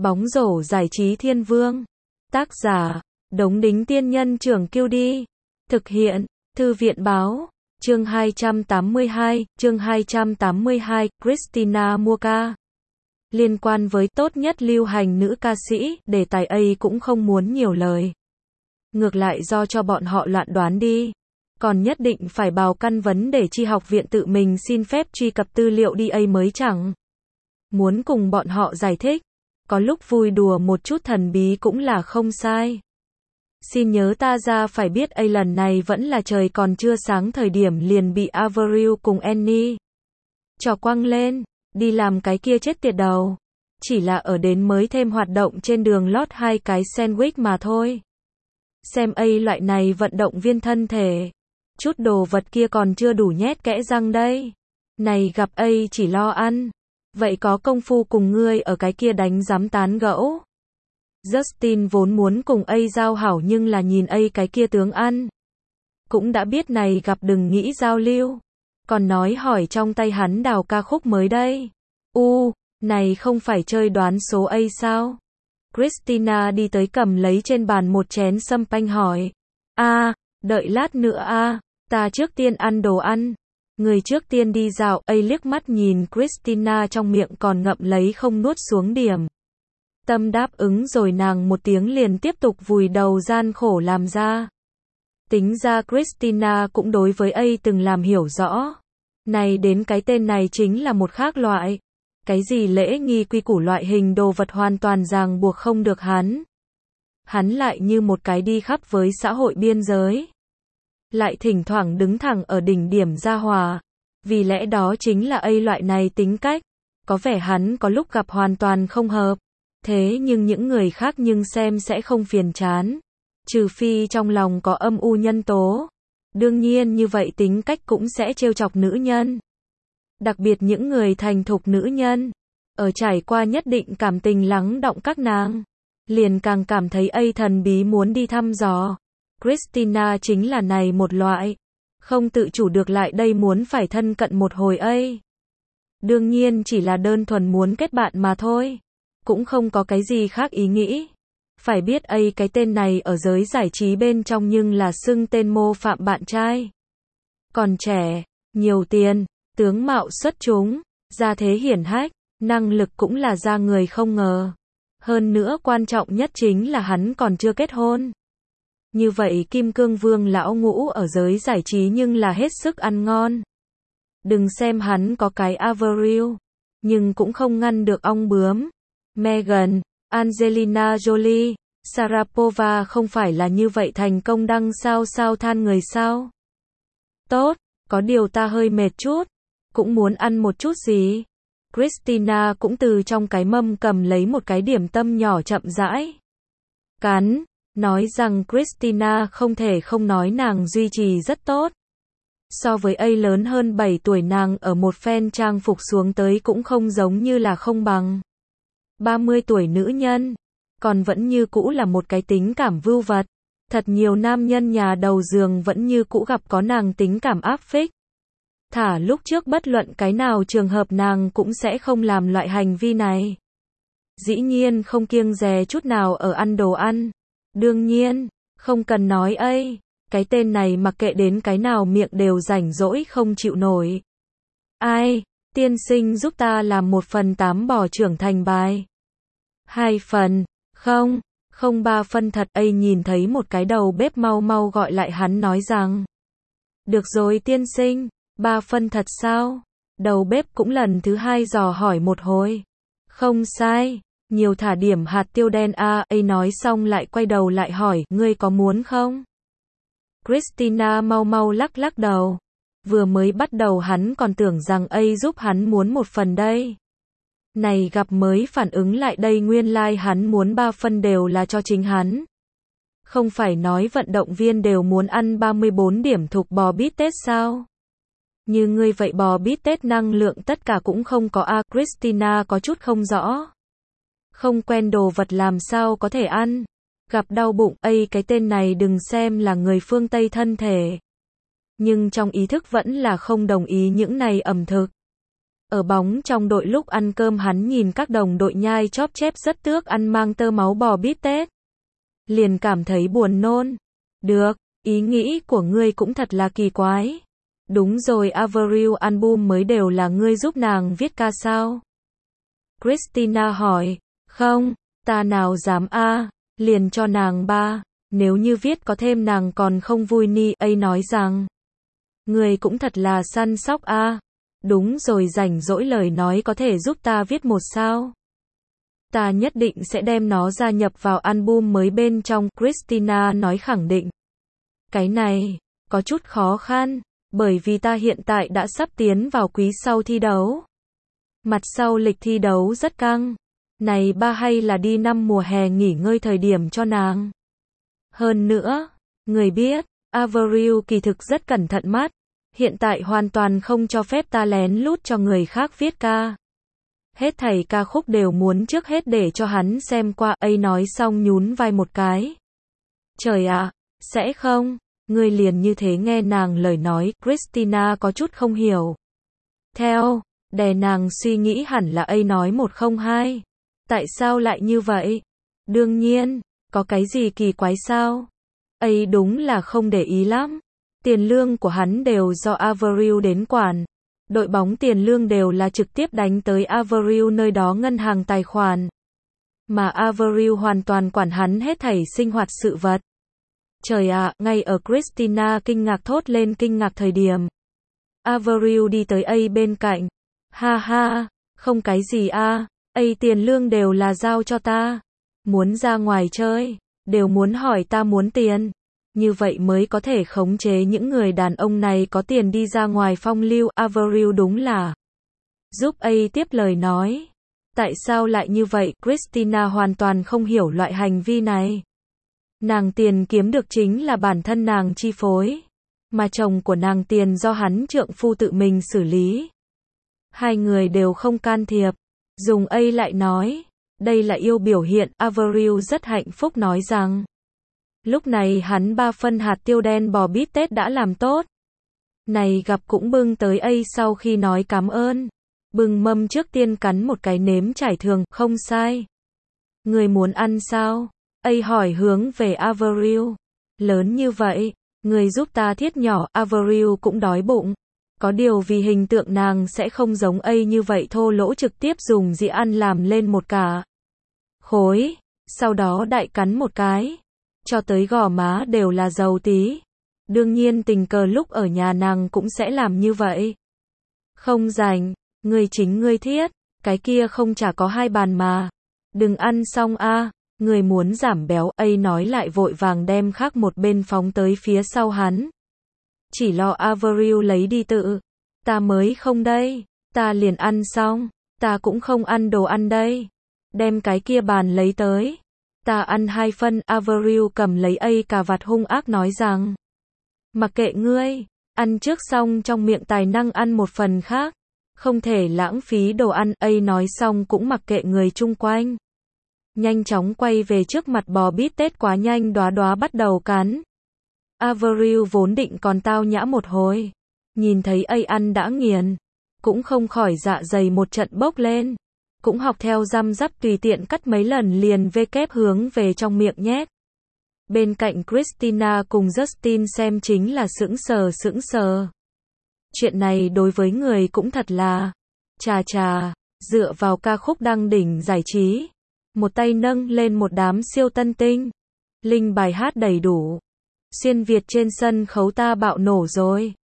Bóng rổ giải trí thiên vương. Tác giả, Đống Đính Tiên Nhân Trưởng Kiêu Đi. Thực hiện, Thư viện Báo. Chương 282, Christina Muoka. Liên quan với tốt nhất lưu hành nữ ca sĩ, đề tài ấy cũng không muốn nhiều lời. Ngược lại do cho bọn họ loạn đoán đi. Còn nhất định phải bào căn vấn để chi học viện tự mình xin phép truy cập tư liệu DA mới chẳng. Muốn cùng bọn họ giải thích. Có lúc vui đùa một chút thần bí cũng là không sai. Xin nhớ ta ra phải biết A lần này vẫn là trời còn chưa sáng thời điểm liền bị Avril cùng Annie trò quăng lên, đi làm cái kia chết tiệt đầu. Chỉ là ở đến mới thêm hoạt động trên đường lót 2 cái sandwich mà thôi. Xem A loại này vận động viên thân thể. Chút đồ vật kia còn chưa đủ nhét kẽ răng đây. Này gặp A chỉ lo ăn. Vậy có công phu cùng ngươi ở cái kia đánh giám tán gẫu. Justin vốn muốn cùng A giao hảo nhưng là nhìn A cái kia tướng ăn. Cũng đã biết này gặp đừng nghĩ giao lưu. Còn nói hỏi trong tay hắn đào ca khúc mới đây. Này không phải chơi đoán số A sao? Christina đi tới cầm lấy trên bàn một chén sâm panh hỏi. Đợi lát nữa ta trước tiên ăn đồ ăn. Người trước tiên đi dạo, A liếc mắt nhìn Christina trong miệng còn ngậm lấy không nuốt xuống điểm. Tâm đáp ứng rồi nàng một tiếng liền tiếp tục vùi đầu gian khổ làm ra. Tính ra Christina cũng đối với A từng làm hiểu rõ. Này đến cái tên này chính là một khác loại. Cái gì lễ nghi quy củ loại hình đồ vật hoàn toàn ràng buộc không được hắn. Hắn lại như một cái đi khắp với xã hội biên giới. Lại thỉnh thoảng đứng thẳng ở đỉnh điểm gia hòa. Vì lẽ đó chính là A loại này tính cách. Có vẻ hắn có lúc gặp hoàn toàn không hợp. Thế nhưng những người khác nhưng xem sẽ không phiền chán. Trừ phi trong lòng có âm u nhân tố. Đương nhiên như vậy tính cách cũng sẽ trêu chọc nữ nhân. Đặc biệt những người thành thục nữ nhân. Ở trải qua nhất định cảm tình lắng đọng các nàng. Liền càng cảm thấy A thần bí muốn đi thăm dò. Christina chính là này một loại. Không tự chủ được lại đây muốn phải thân cận một hồi A. Đương nhiên chỉ là đơn thuần muốn kết bạn mà thôi. Cũng không có cái gì khác ý nghĩ. Phải biết A cái tên này ở giới giải trí bên trong nhưng là xưng tên mô phạm bạn trai. Còn trẻ, nhiều tiền, tướng mạo xuất chúng, gia thế hiển hách, năng lực cũng là ra người không ngờ. Hơn nữa quan trọng nhất chính là hắn còn chưa kết hôn. Như vậy Kim Cương Vương lão ngũ ở giới giải trí nhưng là hết sức ăn ngon. Đừng xem hắn có cái Avril, nhưng cũng không ngăn được ong bướm. Meghan, Angelina Jolie, Sharapova không phải là như vậy thành công đăng sao than người sao? Tốt, có điều ta hơi mệt chút, cũng muốn ăn một chút gì. Christina cũng từ trong cái mâm cầm lấy một cái điểm tâm nhỏ chậm rãi. Cắn, nói rằng Christina không thể không nói nàng duy trì rất tốt. So với A lớn hơn 7 tuổi nàng ở một phen trang phục xuống tới cũng không giống như là không bằng. 30 tuổi nữ nhân, còn vẫn như cũ là một cái tính cảm vưu vật. Thật nhiều nam nhân nhà đầu giường vẫn như cũ gặp có nàng tính cảm áp phích. Thả lúc trước bất luận cái nào trường hợp nàng cũng sẽ không làm loại hành vi này. Dĩ nhiên không kiêng dè chút nào ở ăn đồ ăn. Đương nhiên, không cần nói A, cái tên này mặc kệ đến cái nào miệng đều rảnh rỗi không chịu nổi. Ai, tiên sinh giúp ta làm 1/8 bò trưởng thành bài. 2 phần, không 3 phân thật. A nhìn thấy một cái đầu bếp mau mau gọi lại hắn nói rằng. Được rồi tiên sinh, 3 phân thật sao? Đầu bếp cũng lần thứ 2 dò hỏi một hồi. Không sai, nhiều thả điểm hạt tiêu đen A nói xong lại quay đầu lại hỏi, ngươi có muốn không? Christina mau mau lắc đầu. Vừa mới bắt đầu hắn còn tưởng rằng A giúp hắn muốn 1 phần đây. Này gặp mới phản ứng lại đây nguyên lai hắn muốn 3 phân đều là cho chính hắn. Không phải nói vận động viên đều muốn ăn 34 điểm thục bò bít tết sao? Như ngươi vậy bò bít tết năng lượng tất cả cũng không có a. Christina có chút không rõ. Không quen đồ vật làm sao có thể ăn. Gặp đau bụng, cái tên này đừng xem là người phương Tây thân thể. Nhưng trong ý thức vẫn là không đồng ý những này ẩm thực. Ở bóng trong đội lúc ăn cơm hắn nhìn các đồng đội nhai chóp chép rất tước ăn mang tơ máu bò bít tết. Liền cảm thấy buồn nôn. Được, ý nghĩ của ngươi cũng thật là kỳ quái. Đúng rồi, Avril album mới đều là ngươi giúp nàng viết ca sao? Christina hỏi. Không, ta nào dám a, liền cho nàng ba. Nếu như viết có thêm nàng còn không vui ni. Ấy nói rằng, ngươi cũng thật là săn sóc a. Đúng rồi, rảnh rỗi lời nói có thể giúp ta viết một sao? Ta nhất định sẽ đem nó gia nhập vào album mới bên trong, Christina nói khẳng định. Cái này, có chút khó khăn, bởi vì ta hiện tại đã sắp tiến vào quý sau thi đấu. Mặt sau lịch thi đấu rất căng. Này ba hay là đi năm mùa hè nghỉ ngơi thời điểm cho nàng. Hơn nữa, người biết, Avril kỳ thực rất cẩn thận mắt. Hiện tại hoàn toàn không cho phép ta lén lút cho người khác viết ca. Hết thảy ca khúc đều muốn trước hết để cho hắn xem qua. Ấy nói xong nhún vai một cái. Trời ạ, sẽ không, ngươi liền như thế nghe nàng lời nói. Christina có chút không hiểu. Theo, đè nàng suy nghĩ hẳn là ấy nói 102. Tại sao lại như vậy? Đương nhiên, có cái gì kỳ quái sao? Ấy đúng là không để ý lắm. Tiền lương của hắn đều do Avril đến quản. Đội bóng tiền lương đều là trực tiếp đánh tới Avril nơi đó ngân hàng tài khoản. Mà Avril hoàn toàn quản hắn hết thảy sinh hoạt sự vật. Trời ạ, ngay ở Christina kinh ngạc thốt lên kinh ngạc thời điểm. Avril đi tới A bên cạnh. Ha ha, không cái gì a, A tiền lương đều là giao cho ta. Muốn ra ngoài chơi, đều muốn hỏi ta muốn tiền. Như vậy mới có thể khống chế những người đàn ông này có tiền đi ra ngoài phong lưu. Avril đúng là giúp A tiếp lời nói. Tại sao lại như vậy? Christina hoàn toàn không hiểu loại hành vi này. Nàng tiền kiếm được chính là bản thân nàng chi phối. Mà chồng của nàng tiền do hắn trượng phu tự mình xử lý. Hai người đều không can thiệp. Dùng A lại nói. Đây là yêu biểu hiện. Avril rất hạnh phúc nói rằng. Lúc này hắn 3 phân hạt tiêu đen bò bít tết đã làm tốt. Này gặp cũng bưng tới A sau khi nói cảm ơn. Bưng mâm trước tiên cắn một cái nếm trải thường, không sai. Người muốn ăn sao? A hỏi hướng về Avril. Lớn như vậy, người giúp ta thiết nhỏ. Avril cũng đói bụng. Có điều vì hình tượng nàng sẽ không giống A như vậy thô lỗ trực tiếp dùng dĩa ăn làm lên một cả khối. Sau đó đại cắn một cái. Cho tới gò má đều là dầu tí. Đương nhiên tình cờ lúc ở nhà nàng cũng sẽ làm như vậy. Không rảnh, ngươi chính ngươi thiết, cái kia không chả có 2 bàn mà. Đừng ăn xong a, người muốn giảm béo. A nói lại vội vàng đem khác một bên phóng tới phía sau hắn. Chỉ lo Avril lấy đi tự. Ta mới không đây, ta liền ăn xong, ta cũng không ăn đồ ăn đây. Đem cái kia bàn lấy tới. Ta ăn 2 phân. Avril cầm lấy A cà vạt hung ác nói rằng. Mặc kệ ngươi, ăn trước xong trong miệng tài năng ăn một phần khác. Không thể lãng phí đồ ăn. A nói xong cũng mặc kệ người chung quanh. Nhanh chóng quay về trước mặt bò bít tết quá nhanh đóa đóa bắt đầu cắn. Avril vốn định còn tao nhã một hồi. Nhìn thấy A ăn đã nghiền. Cũng không khỏi dạ dày một trận bốc lên. Cũng học theo răm rắp tùy tiện cắt mấy lần liền kép hướng về trong miệng nhét. Bên cạnh Christina cùng Justin xem chính là sững sờ. Chuyện này đối với người cũng thật là chà, dựa vào ca khúc đăng đỉnh giải trí. Một tay nâng lên một đám siêu tân tinh. Linh bài hát đầy đủ. Xuyên Việt trên sân khấu ta bạo nổ rồi.